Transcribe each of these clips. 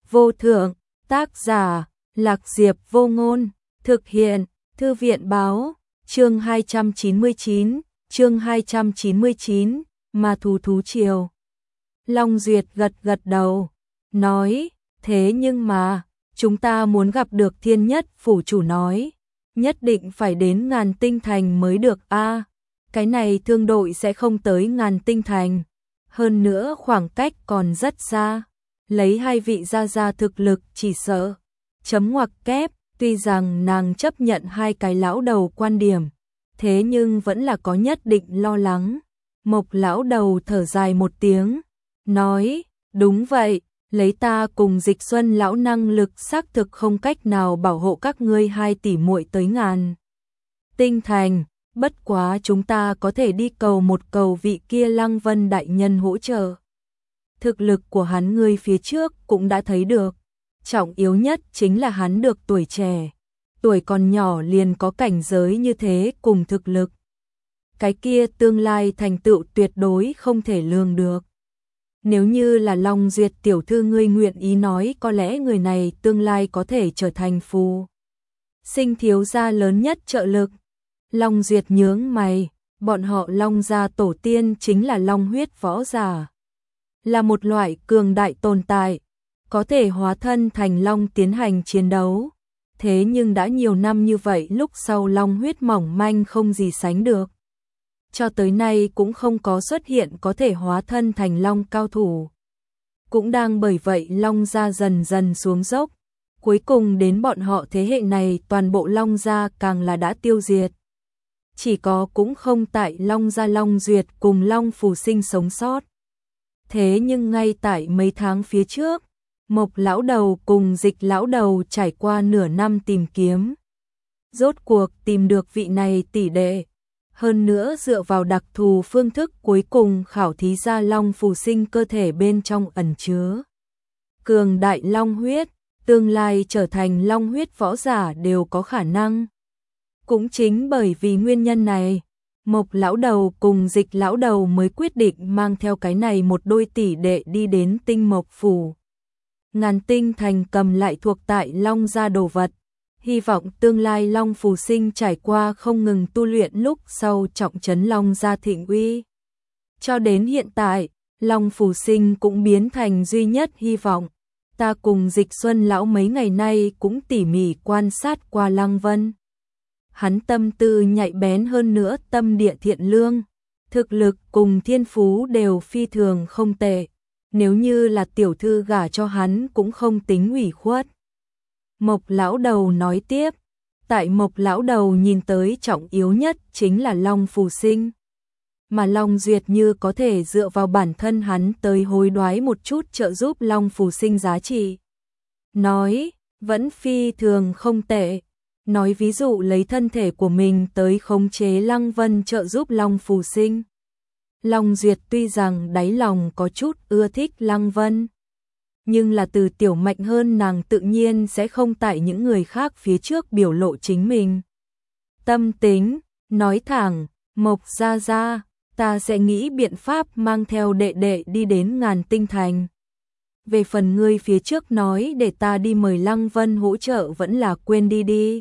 vô thượng, tác giả, Lạc Diệp Vô Ngôn, thực hiện, Thư viện báo, chương 299, Ma thú thú triều. Long Duyệt gật gật đầu, nói, thế nhưng mà, chúng ta muốn gặp được Thiên Nhất phủ chủ nói, nhất định phải đến Ngàn Tinh Thành mới được a. Cái này thương đội sẽ không tới Ngàn Tinh Thành, hơn nữa khoảng cách còn rất xa, lấy hai vị gia thực lực chỉ sợ. Chấm ngoặc kép, tuy rằng nàng chấp nhận hai cái lão đầu quan điểm, thế nhưng vẫn là có nhất định lo lắng. Mộc lão đầu thở dài một tiếng, nói, đúng vậy, lấy ta cùng Dịch Xuân lão năng lực xác thực không cách nào bảo hộ các ngươi hai tỷ muội tới Ngàn Tinh Thành, bất quá chúng ta có thể đi cầu một cầu vị kia Lăng Vân đại nhân hỗ trợ. Thực lực của hắn ngươi phía trước cũng đã thấy được, trọng yếu nhất chính là hắn được tuổi trẻ, tuổi còn nhỏ liền có cảnh giới như thế cùng thực lực. Cái kia tương lai thành tựu tuyệt đối không thể lường được. Nếu như là Long Duyệt tiểu thư ngươi nguyện ý nói, có lẽ người này tương lai có thể trở thành phù sinh thiếu gia lớn nhất trợ lực. Long Duyệt nhướng mày, bọn họ Long gia tổ tiên chính là long huyết võ giả, là một loại cường đại tồn tại, có thể hóa thân thành long tiến hành chiến đấu. Thế nhưng đã nhiều năm như vậy, lúc sau long huyết mỏng manh không gì sánh được. Cho tới nay cũng không có xuất hiện có thể hóa thân thành long cao thủ. Cũng đang bởi vậy long gia dần dần xuống dốc. Cuối cùng đến bọn họ thế hệ này toàn bộ long gia càng là đã tiêu diệt. Chỉ có cũng không tại long gia Long Duyệt cùng long phù sinh sống sót. Thế nhưng ngay tại mấy tháng phía trước, Mộc lão đầu cùng Dịch lão đầu trải qua nửa năm tìm kiếm, rốt cuộc tìm được vị này tỷ đệ. Hơn nữa dựa vào đặc thù phương thức cuối cùng khảo thí ra long phù sinh cơ thể bên trong ẩn chứa cường đại long huyết, tương lai trở thành long huyết võ giả đều có khả năng. Cũng chính bởi vì nguyên nhân này, Mộc lão đầu cùng Dịch lão đầu mới quyết định mang theo cái này một đôi tỷ đệ đi đến Tinh Mộc phủ. Ngàn Tinh Thành cầm lại thuộc tại long gia đồ vật, hy vọng tương lai long phù sinh trải qua không ngừng tu luyện lúc sau trọng trấn long gia thịnh uy. Cho đến hiện tại, long phù sinh cũng biến thành duy nhất hy vọng. Ta cùng Dịch Xuân lão mấy ngày nay cũng tỉ mỉ quan sát qua Lăng Vân. Hắn tâm tư nhạy bén, hơn nữa tâm địa thiện lương, thực lực cùng thiên phú đều phi thường không tệ. Nếu như là tiểu thư gả cho hắn cũng không tính ủy khuất. Mộc lão đầu nói tiếp, tại Mộc lão đầu nhìn tới trọng yếu nhất chính là long phù sinh. Mà Long Duyệt như có thể dựa vào bản thân hắn tới hối đoái một chút trợ giúp long phù sinh giá trị. Nói, vẫn phi thường không tệ. Nói ví dụ lấy thân thể của mình tới khống chế Lăng Vân trợ giúp long phù sinh. Long Duyệt tuy rằng đáy lòng có chút ưa thích Lăng Vân, nhưng là từ tiểu mạnh hơn nàng tự nhiên sẽ không tại những người khác phía trước biểu lộ chính mình tâm tính, nói thẳng, Mộc gia gia, ta sẽ nghĩ biện pháp mang theo đệ đệ đi đến Ngàn Tinh Thành. Về phần ngươi phía trước nói để ta đi mời Lăng Vân hỗ trợ vẫn là quên đi đi.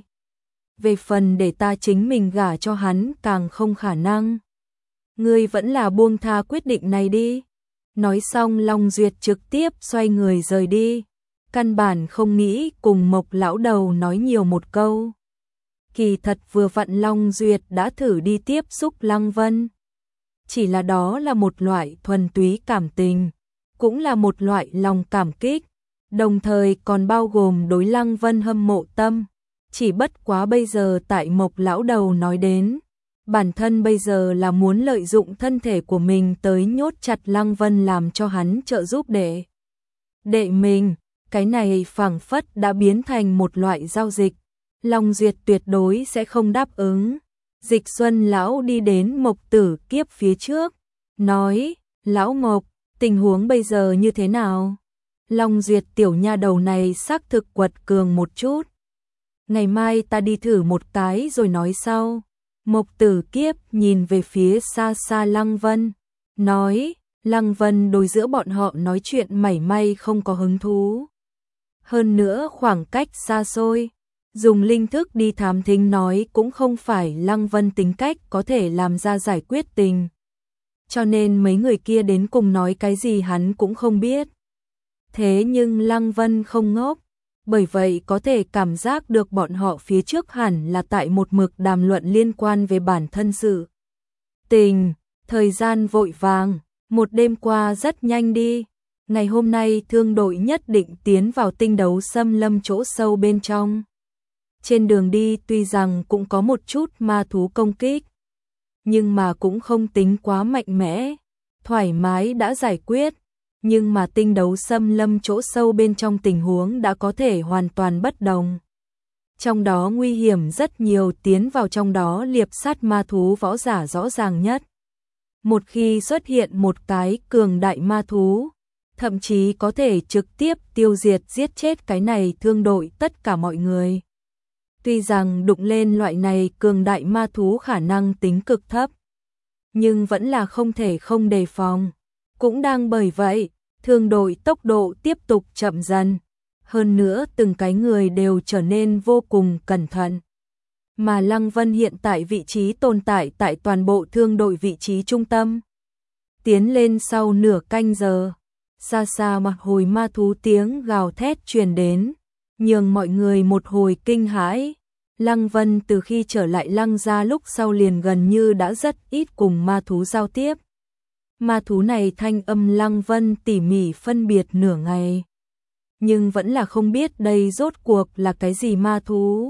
Về phần để ta chính mình gả cho hắn càng không khả năng. Ngươi vẫn là buông tha quyết định này đi. Nói xong Long Duyệt trực tiếp xoay người rời đi. Căn bản không nghĩ cùng Mộc lão đầu nói nhiều một câu. Kỳ thật vừa vặn Long Duyệt đã thử đi tiếp xúc Lăng Vân. Chỉ là đó là một loại thuần túy cảm tình, cũng là một loại lòng cảm kích, đồng thời còn bao gồm đối Lăng Vân hâm mộ tâm. Chỉ bất quá bây giờ tại Mộc lão đầu nói đến, bản thân bây giờ là muốn lợi dụng thân thể của mình tới nhốt chặt Lăng Vân làm cho hắn trợ giúp đệ mình, cái này phảng phất đã biến thành một loại giao dịch. Long Duyệt tuyệt đối sẽ không đáp ứng. Dịch Xuân lão đi đến Mộc Tử Kiếp phía trước, nói, lão Mộc, tình huống bây giờ như thế nào? Long Duyệt tiểu nha đầu này xác thực quật cường một chút. Ngày mai ta đi thử một cái rồi nói sau. Mộc Tử Kiếp nhìn về phía xa xa Lăng Vân, nói, Lăng Vân đối giữa bọn họ nói chuyện mảy may không có hứng thú. Hơn nữa khoảng cách xa xôi, dùng linh thức đi thám thính nói cũng không phải Lăng Vân tính cách có thể làm ra giải quyết tình. Cho nên mấy người kia đến cùng nói cái gì hắn cũng không biết. Thế nhưng Lăng Vân không ngốc, bởi vậy có thể cảm giác được bọn họ phía trước hẳn là tại một mực đàm luận liên quan về bản thân sự tình. Thời gian vội vàng, một đêm qua rất nhanh đi. Ngày hôm nay thương đội nhất định tiến vào tinh đấu xâm lâm chỗ sâu bên trong. Trên đường đi tuy rằng cũng có một chút ma thú công kích, nhưng mà cũng không tính quá mạnh mẽ, thoải mái đã giải quyết. Nhưng mà tinh đấu xâm lâm chỗ sâu bên trong tình huống đã có thể hoàn toàn bất đồng. Trong đó nguy hiểm rất nhiều, tiến vào trong đó liệp sát ma thú võ giả rõ ràng nhất. Một khi xuất hiện một cái cường đại ma thú, thậm chí có thể trực tiếp tiêu diệt giết chết cái này thương đội tất cả mọi người. Tuy rằng đụng lên loại này cường đại ma thú khả năng tính cực thấp, nhưng vẫn là không thể không đề phòng. Cũng đang bởi vậy, thương đội tốc độ tiếp tục chậm dần. Hơn nữa từng cái người đều trở nên vô cùng cẩn thận. Mà Lăng Vân hiện tại vị trí tồn tại tại toàn bộ thương đội vị trí trung tâm. Tiến lên sau nửa canh giờ, xa xa một hồi ma thú tiếng gào thét truyền đến, nhường mọi người một hồi kinh hãi. Lăng Vân từ khi trở lại Lăng gia lúc sau liền gần như đã rất ít cùng ma thú giao tiếp. Ma thú này thanh âm Lăng Vân tỉ mỉ phân biệt nửa ngày, nhưng vẫn là không biết đây rốt cuộc là cái gì ma thú.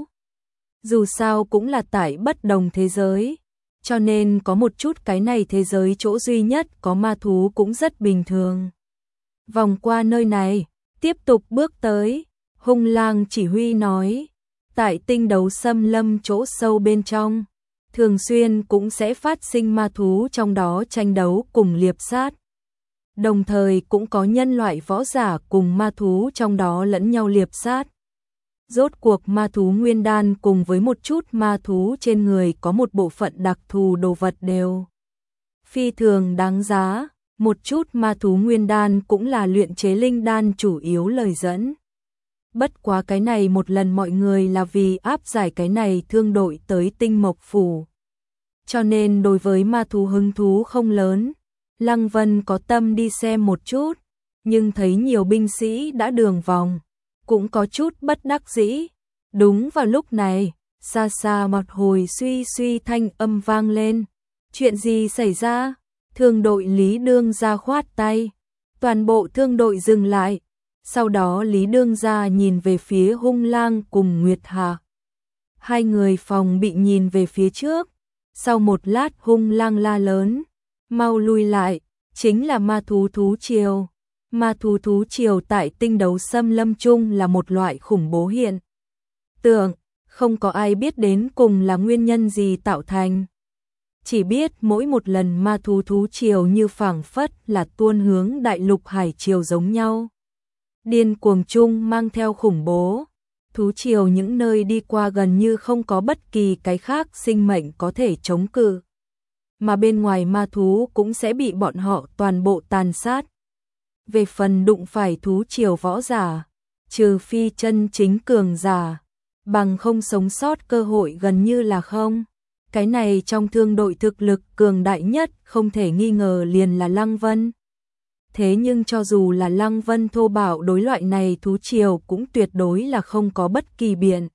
Dù sao cũng là tại bất đồng thế giới, cho nên có một chút cái này thế giới chỗ duy nhất có ma thú cũng rất bình thường. Vòng qua nơi này, tiếp tục bước tới, Hung Lang chỉ huy nói, tại tinh đấu xâm lâm chỗ sâu bên trong, thường xuyên cũng sẽ phát sinh ma thú trong đó tranh đấu cùng liệp sát. Đồng thời cũng có nhân loại võ giả cùng ma thú trong đó lẫn nhau liệp sát. Rốt cuộc ma thú nguyên đan cùng với một chút ma thú trên người có một bộ phận đặc thù đồ vật đều phi thường đáng giá. Một chút ma thú nguyên đan cũng là luyện chế linh đan chủ yếu lời dẫn. Bất quá cái này một lần mọi người là vì áp giải cái này thương đội tới Tinh Mộc Phủ. Cho nên đối với ma thú hứng thú không lớn. Lăng Vân có tâm đi xem một chút, nhưng thấy nhiều binh sĩ đã đường vòng, cũng có chút bất đắc dĩ. Đúng vào lúc này, xa xa một hồi suy suy thanh âm vang lên. Chuyện gì xảy ra? Thương đội Lý Đương Gia khoát tay, toàn bộ thương đội dừng lại. Sau đó Lý Đương Gia nhìn về phía Hung Lang cùng Nguyệt Hà. Hai người phòng bị nhìn về phía trước. Sau một lát Hung Lang la lớn, mau lui lại, chính là ma thú thú triều. Ma thú thú triều tại tinh đấu xâm lâm chung là một loại khủng bố hiện tượng, không có ai biết đến cùng là nguyên nhân gì tạo thành. Chỉ biết mỗi một lần ma thú thú triều như phảng phất là tuôn hướng đại lục hải triều giống nhau. Điên cuồng chung mang theo khủng bố. Thú triều những nơi đi qua gần như không có bất kỳ cái khác sinh mệnh có thể chống cự. Mà bên ngoài ma thú cũng sẽ bị bọn họ toàn bộ tàn sát. Về phần đụng phải thú triều võ giả, trừ phi chân chính cường giả, bằng không sống sót cơ hội gần như là không. Cái này trong thương đội thực lực cường đại nhất không thể nghi ngờ liền là Lăng Vân. Thế nhưng cho dù là Lăng Vân thô bạo đối loại này thú triều cũng tuyệt đối là không có bất kỳ biện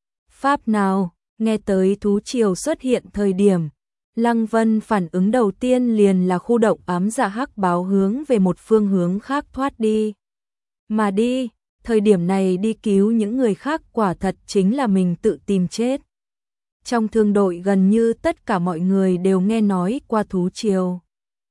pháp nào. Nghe tới thú triều xuất hiện thời điểm, Lăng Vân phản ứng đầu tiên liền là khu động ám dạ hắc báo hướng về một phương hướng khác thoát đi. Mà đi, thời điểm này đi cứu những người khác quả thật chính là mình tự tìm chết. Trong thương đội gần như tất cả mọi người đều nghe nói qua thú triều.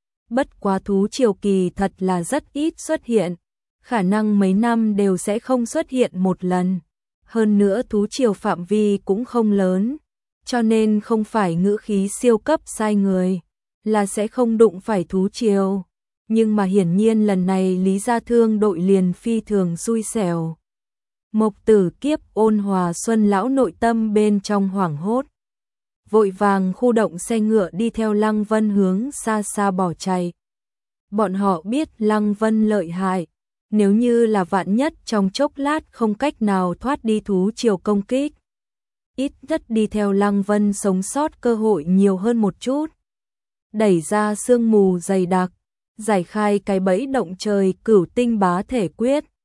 Bất quá thú triều kỳ thật là rất ít xuất hiện, khả năng mấy năm đều sẽ không xuất hiện một lần. Hơn nữa thú triều phạm vi cũng không lớn, cho nên không phải ngữ khí siêu cấp sai người, là sẽ không đụng phải thú triều. Nhưng mà hiển nhiên lần này Lý Gia thương đội liền phi thường xui xẻo. Mộc Tử Kiếp Ôn Hòa Xuân lão nội tâm bên trong hoảng hốt, vội vàng khu động xe ngựa đi theo Lăng Vân hướng xa xa bỏ chạy. Bọn họ biết Lăng Vân lợi hại, nếu như là vạn nhất trong chốc lát không cách nào thoát đi thú triều công kích, ít nhất đi theo Lăng Vân sống sót cơ hội nhiều hơn một chút. Đẩy ra sương mù dày đặc, giải khai cái bẫy động trời Cửu Tinh Bá Thể Quyết,